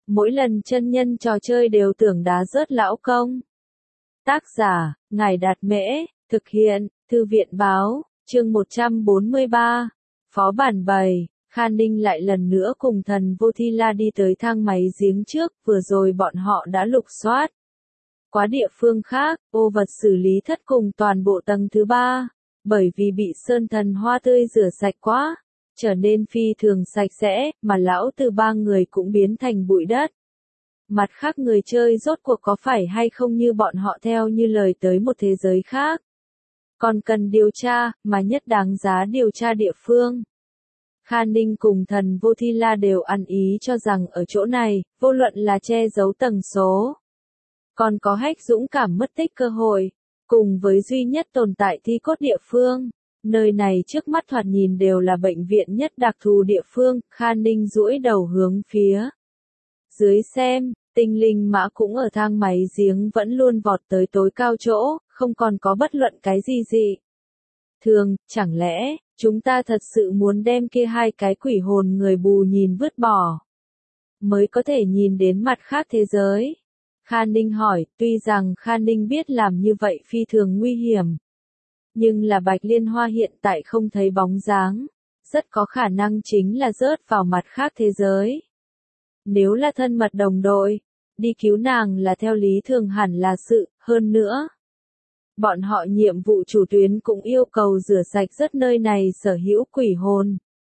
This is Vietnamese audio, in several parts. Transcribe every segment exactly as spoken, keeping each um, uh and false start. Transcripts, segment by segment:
mỗi lần chân nhân trò chơi đều tưởng đá rớt lão công. Tác giả, Ngài Đạt Mễ, thực hiện, Thư viện Báo, chương một trăm bốn mươi ba, Phó Bản bảy, Khan Ninh lại lần nữa cùng thần Vô Thi La đi tới thang máy giếng trước, vừa rồi bọn họ đã lục soát quá địa phương khác, ô vật xử lý thất cùng toàn bộ tầng thứ ba, bởi vì bị sơn thần hoa tươi rửa sạch quá, trở nên phi thường sạch sẽ, mà lão từ ba người cũng biến thành bụi đất. Mặt khác người chơi rốt cuộc có phải hay không như bọn họ theo như lời tới một thế giới khác. Còn cần điều tra, mà nhất đáng giá điều tra địa phương. Khan Ninh cùng thần Vô Thi La đều ăn ý cho rằng ở chỗ này, vô luận là che giấu tầng số. Còn có hách dũng cảm mất tích cơ hội, cùng với duy nhất tồn tại thi cốt địa phương. Nơi này trước mắt thoạt nhìn đều là bệnh viện nhất đặc thù địa phương, Khan Ninh duỗi đầu hướng phía dưới xem, tinh linh mã cũng ở thang máy giếng vẫn luôn vọt tới tối cao chỗ, không còn có bất luận cái gì gì. Thường, chẳng lẽ, chúng ta thật sự muốn đem kia hai cái quỷ hồn người bù nhìn vứt bỏ, mới có thể nhìn đến mặt khác thế giới? Khan Ninh hỏi, tuy rằng Khan Ninh biết làm như vậy phi thường nguy hiểm. Nhưng là Bạch Liên Hoa hiện tại không thấy bóng dáng, rất có khả năng chính là rớt vào mặt khác thế giới. Nếu là thân mật đồng đội, đi cứu nàng là theo lý thường hẳn là sự, hơn nữa. Bọn họ nhiệm vụ chủ tuyến cũng yêu cầu rửa sạch rất nơi này sở hữu quỷ hồn.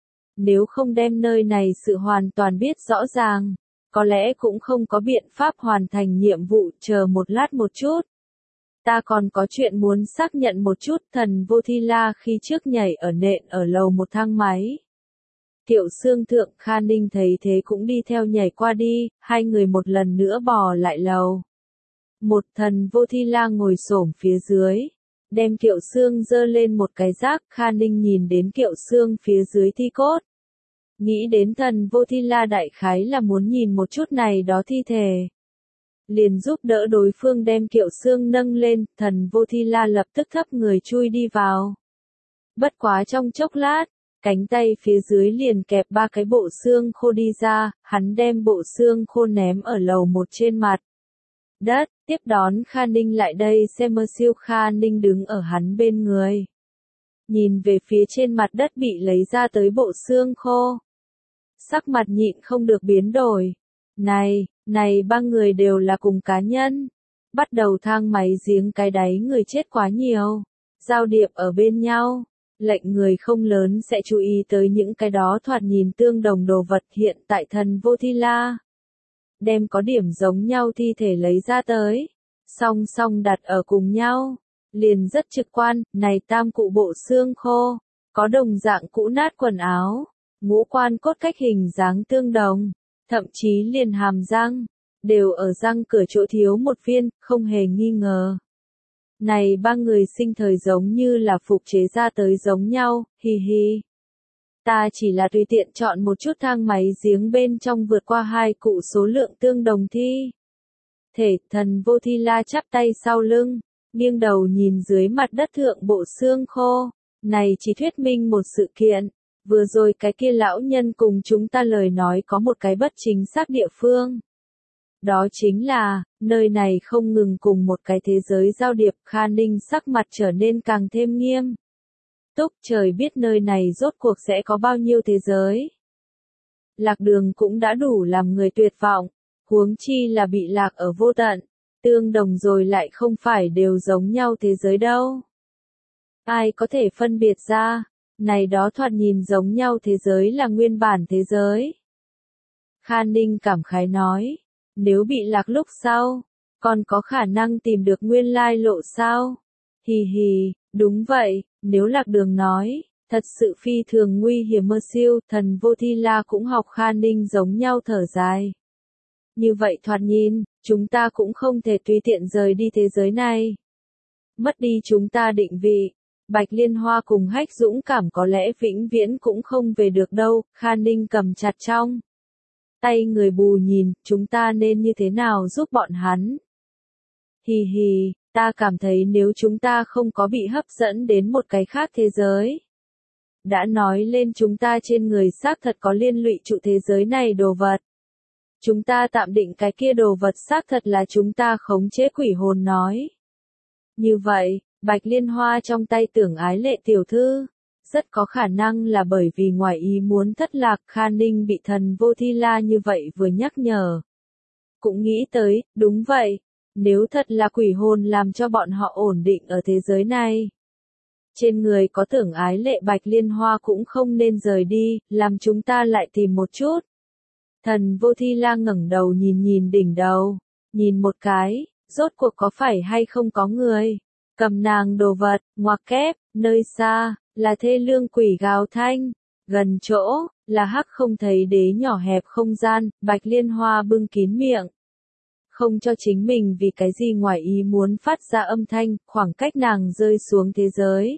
Nếu không đem nơi này sự hoàn toàn biết rõ ràng, có lẽ cũng không có biện pháp hoàn thành nhiệm vụ, chờ một lát một chút. Ta còn có chuyện muốn xác nhận một chút, thần Vô Thi La khi trước nhảy ở nện ở lầu một thang máy. Tiểu Xương Thượng Khan Ninh thấy thế cũng đi theo nhảy qua đi, hai người một lần nữa bò lại lầu. Một thần Vô Thi La ngồi xổm phía dưới, đem Kiệu Xương giơ lên một cái rác, Khan Ninh nhìn đến Kiệu Xương phía dưới thi cốt. Nghĩ đến thần Vô Thi La đại khái là muốn nhìn một chút này đó thi thể. Liền giúp đỡ đối phương đem Kiệu Xương nâng lên, thần Vô Thi La lập tức thấp người chui đi vào. Bất quá trong chốc lát, cánh tay phía dưới liền kẹp ba cái bộ xương khô đi ra, hắn đem bộ xương khô ném ở lầu một trên mặt đất, tiếp đón Khan Ninh lại đây xem mơ siêu. Khan Ninh đứng ở hắn bên người. Nhìn về phía trên mặt đất bị lấy ra tới bộ xương khô. Sắc mặt nhịn không được biến đổi. Này, này ba người đều là cùng cá nhân. Bắt đầu thang máy giếng cái đáy người chết quá nhiều. Giao điệp ở bên nhau. Lệnh người không lớn sẽ chú ý tới những cái đó thoạt nhìn tương đồng đồ vật. Hiện tại thần Vô Thi La đem có điểm giống nhau thi thể lấy ra tới, song song đặt ở cùng nhau, liền rất trực quan. Này tam cụ bộ xương khô, có đồng dạng cũ nát quần áo, ngũ quan cốt cách hình dáng tương đồng, thậm chí liền hàm răng, đều ở răng cửa chỗ thiếu một viên, không hề nghi ngờ. Này ba người sinh thời giống như là phục chế ra tới giống nhau, hi hi. Ta chỉ là tùy tiện chọn một chút thang máy giếng bên trong vượt qua hai cụ số lượng tương đồng thi thể. Thần Vô Thi La chắp tay sau lưng, nghiêng đầu nhìn dưới mặt đất thượng bộ xương khô. Này chỉ thuyết minh một sự kiện. Vừa rồi cái kia lão nhân cùng chúng ta lời nói có một cái bất chính xác địa phương. Đó chính là, nơi này không ngừng cùng một cái thế giới giao điệp. Khan Ninh sắc mặt trở nên càng thêm nghiêm túc, trời biết nơi này rốt cuộc sẽ có bao nhiêu thế giới. Lạc đường cũng đã đủ làm người tuyệt vọng, huống chi là bị lạc ở vô tận, tương đồng rồi lại không phải đều giống nhau thế giới đâu. Ai có thể phân biệt ra, này đó thoạt nhìn giống nhau thế giới là nguyên bản thế giới. Khan Ninh cảm khái nói, nếu bị lạc lúc sau, còn có khả năng tìm được nguyên lai lộ sao? Hì hì, đúng vậy, nếu lạc đường nói, thật sự phi thường nguy hiểm. Mơ siêu, thần Vô Thi La cũng học Khan Ninh giống nhau thở dài. Như vậy thoạt nhìn, chúng ta cũng không thể tùy tiện rời đi thế giới này. Mất đi chúng ta định vị, Bạch Liên Hoa cùng hách dũng cảm có lẽ vĩnh viễn cũng không về được đâu. Khan Ninh cầm chặt trong tay người bù nhìn, chúng ta nên như thế nào giúp bọn hắn? Hì hì, ta cảm thấy nếu chúng ta không có bị hấp dẫn đến một cái khác thế giới. Đã nói lên chúng ta trên người xác thật có liên lụy trụ thế giới này đồ vật. Chúng ta tạm định cái kia đồ vật xác thật là chúng ta khống chế quỷ hồn nói. Như vậy, Bạch Liên Hoa trong tay Tưởng Ái Lệ tiểu thư, rất có khả năng là bởi vì ngoài ý muốn thất lạc Kha Ninh bị thần Vô Thi La như vậy vừa nhắc nhở. Cũng nghĩ tới, đúng vậy, nếu thật là quỷ hồn làm cho bọn họ ổn định ở thế giới này. Trên người có Tưởng Ái Lệ Bạch Liên Hoa cũng không nên rời đi, làm chúng ta lại tìm một chút. Thần Vô Thi La ngẩng đầu nhìn nhìn đỉnh đầu, nhìn một cái, rốt cuộc có phải hay không có người. Cầm nàng đồ vật, ngoặc kép, nơi xa, là thê lương quỷ gào thanh, gần chỗ, là hắc không thấy đế nhỏ hẹp không gian, Bạch Liên Hoa bưng kín miệng. Không cho chính mình vì cái gì ngoài ý muốn phát ra âm thanh, khoảng cách nàng rơi xuống thế giới.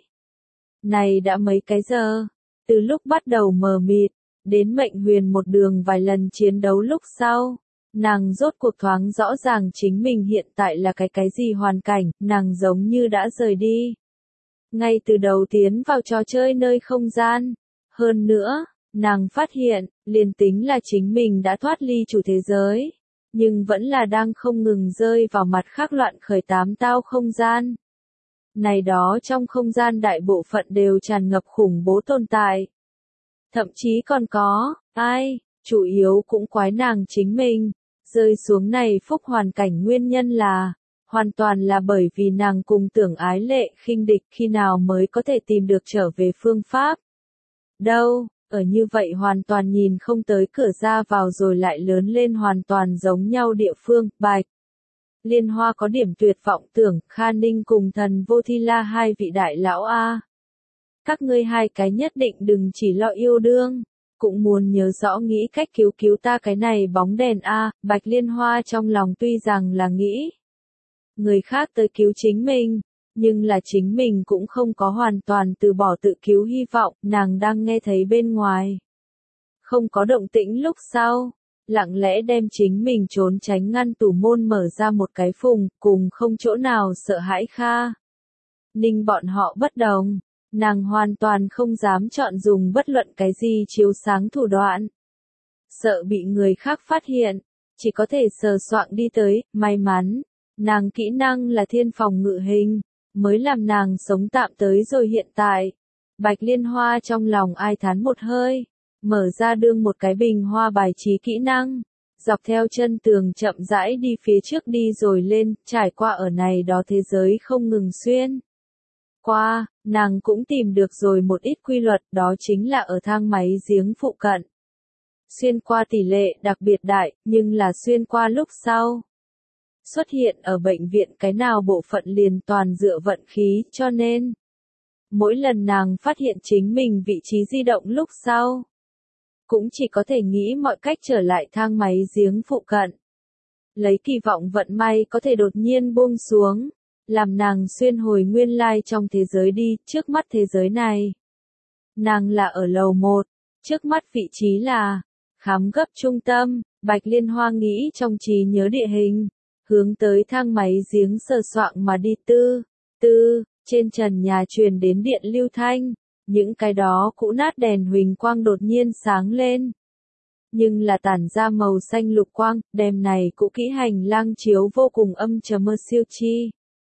Này đã mấy cái giờ, từ lúc bắt đầu mờ mịt, đến mệnh huyền một đường vài lần chiến đấu lúc sau. Nàng rốt cuộc thoáng rõ ràng chính mình hiện tại là cái cái gì hoàn cảnh, nàng giống như đã rời đi. Ngay từ đầu tiến vào trò chơi nơi không gian. Hơn nữa, nàng phát hiện, liền tính là chính mình đã thoát ly chủ thế giới. Nhưng vẫn là đang không ngừng rơi vào mặt khác loạn khởi tám tao không gian. Này đó trong không gian đại bộ phận đều tràn ngập khủng bố tồn tại. Thậm chí còn có, ai, chủ yếu cũng quái nàng chính mình. Rơi xuống này phúc hoàn cảnh nguyên nhân là, hoàn toàn là bởi vì nàng cùng Tưởng Ái Lệ khinh địch khi nào mới có thể tìm được trở về phương pháp. Đâu, ở như vậy hoàn toàn nhìn không tới cửa ra vào rồi lại lớn lên hoàn toàn giống nhau địa phương, Bạch. Liên Hoa có điểm tuyệt vọng tưởng Kha Ninh cùng thần Vô Thi La hai vị đại lão A. Các ngươi hai cái nhất định đừng chỉ lo yêu đương. Cũng muốn nhớ rõ nghĩ cách cứu cứu ta cái này bóng đèn a, Bạch Liên Hoa trong lòng tuy rằng là nghĩ người khác tới cứu chính mình, nhưng là chính mình cũng không có hoàn toàn từ bỏ tự cứu hy vọng, nàng đang nghe thấy bên ngoài. Không có động tĩnh lúc sau, lặng lẽ đem chính mình trốn tránh ngăn tủ môn mở ra một cái phùng, cùng không chỗ nào sợ hãi Kha Ninh bọn họ bất đồng. Nàng hoàn toàn không dám chọn dùng bất luận cái gì chiếu sáng thủ đoạn. Sợ bị người khác phát hiện, chỉ có thể sờ soạng đi tới, may mắn, nàng kỹ năng là thiên phòng ngự hình, mới làm nàng sống tạm tới rồi hiện tại. Bạch Liên Hoa trong lòng ai thán một hơi, mở ra đương một cái bình hoa bài trí kỹ năng, dọc theo chân tường chậm rãi đi phía trước đi rồi lên, trải qua ở này đó thế giới không ngừng xuyên. Qua, nàng cũng tìm được rồi một ít quy luật, đó chính là ở thang máy giếng phụ cận. Xuyên qua tỷ lệ đặc biệt đại, nhưng là xuyên qua lúc sau. Xuất hiện ở bệnh viện cái nào bộ phận liền toàn dựa vận khí, cho nên mỗi lần nàng phát hiện chính mình vị trí di động lúc sau, cũng chỉ có thể nghĩ mọi cách trở lại thang máy giếng phụ cận. Lấy kỳ vọng vận may có thể đột nhiên buông xuống. Làm nàng xuyên hồi nguyên lai trong thế giới đi, trước mắt thế giới này. Nàng là ở lầu một, trước mắt vị trí là khám gấp trung tâm, Bạch Liên Hoa nghĩ trong trí nhớ địa hình, hướng tới thang máy giếng sờ soạng mà đi tư, tư, trên trần nhà truyền đến điện lưu thanh, những cái đó cũ nát đèn huỳnh quang đột nhiên sáng lên. Nhưng là tản ra màu xanh lục quang, đêm này cũ kỹ hành lang chiếu vô cùng âm trầm mơ siêu chi.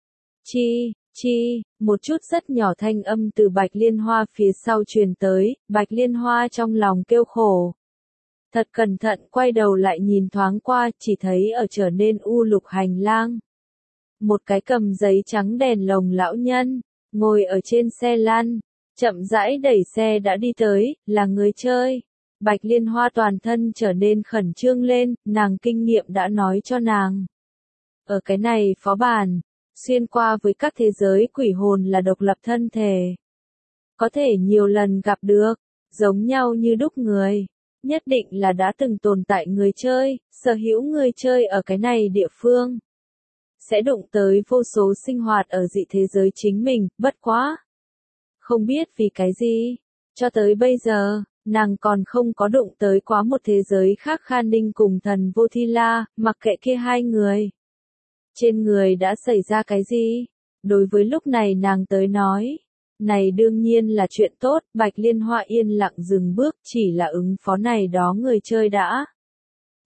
Chi, chi, một chút rất nhỏ thanh âm từ Bạch Liên Hoa phía sau truyền tới, Bạch Liên Hoa trong lòng kêu khổ. Thật cẩn thận quay đầu lại nhìn thoáng qua, chỉ thấy ở trở nên u lục hành lang. Một cái cầm giấy trắng đèn lồng lão nhân, ngồi ở trên xe lăn, chậm rãi đẩy xe đã đi tới, là người chơi. Bạch Liên Hoa toàn thân trở nên khẩn trương lên, nàng kinh nghiệm đã nói cho nàng. Ở cái này phó bản. Xuyên qua với các thế giới quỷ hồn là độc lập thân thể. Có thể nhiều lần gặp được, giống nhau như đúc người. Nhất định là đã từng tồn tại người chơi, sở hữu người chơi ở cái này địa phương. Sẽ đụng tới vô số sinh hoạt ở dị thế giới chính mình, bất quá. Không biết vì cái gì, cho tới bây giờ, nàng còn không có đụng tới quá một thế giới khác Kha Ninh cùng thần Vô Thi La, mặc kệ kia hai người. Trên người đã xảy ra cái gì? Đối với lúc này nàng tới nói. Này đương nhiên là chuyện tốt, Bạch Liên Hoa yên lặng dừng bước, chỉ là ứng phó này đó người chơi đã.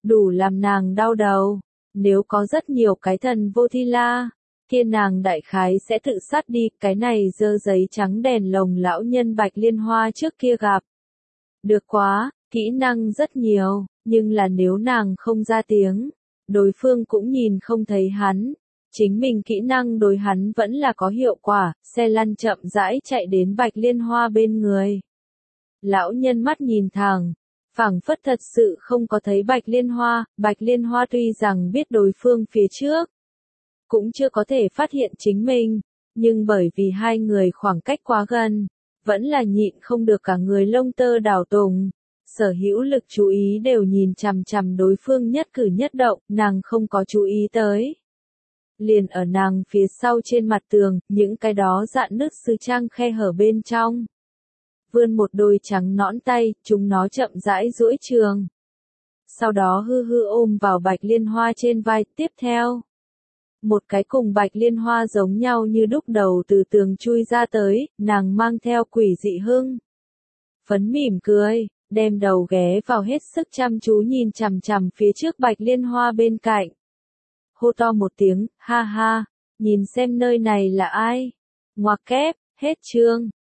đủ làm nàng đau đầu. Nếu có rất nhiều cái thần vô thi la, kia nàng đại khái sẽ tự sát đi, cái này dơ giấy trắng đèn lồng lão nhân Bạch Liên Hoa trước kia gặp. Được quá, kỹ năng rất nhiều, nhưng là nếu nàng không ra tiếng, đối phương cũng nhìn không thấy hắn. Chính mình kỹ năng đối hắn vẫn là có hiệu quả, xe lăn chậm rãi chạy đến Bạch Liên Hoa bên người. Lão nhân mắt nhìn thẳng, phảng phất thật sự không có thấy Bạch Liên Hoa, Bạch Liên Hoa tuy rằng biết đối phương phía trước, cũng chưa có thể phát hiện chính mình, nhưng bởi vì hai người khoảng cách quá gần, vẫn là nhịn không được cả người lông tơ đảo tùng. Sở hữu lực chú ý đều nhìn chằm chằm đối phương nhất cử nhất động, nàng không có chú ý tới. Liền ở nàng phía sau trên mặt tường, những cái đó dạn nứt sư trang khe hở bên trong. Vươn một đôi trắng nõn tay, chúng nó chậm rãi duỗi trường. Sau đó hư hư ôm vào Bạch Liên Hoa trên vai, tiếp theo. Một cái cùng Bạch Liên Hoa giống nhau như đúc đầu từ tường chui ra tới, nàng mang theo quỷ dị hưng. Phấn mỉm cười, đem đầu ghé vào hết sức chăm chú nhìn chằm chằm phía trước Bạch Liên Hoa bên cạnh. Hô to một tiếng, ha ha, nhìn xem nơi này là ai. Ngoặc kép, hết chương.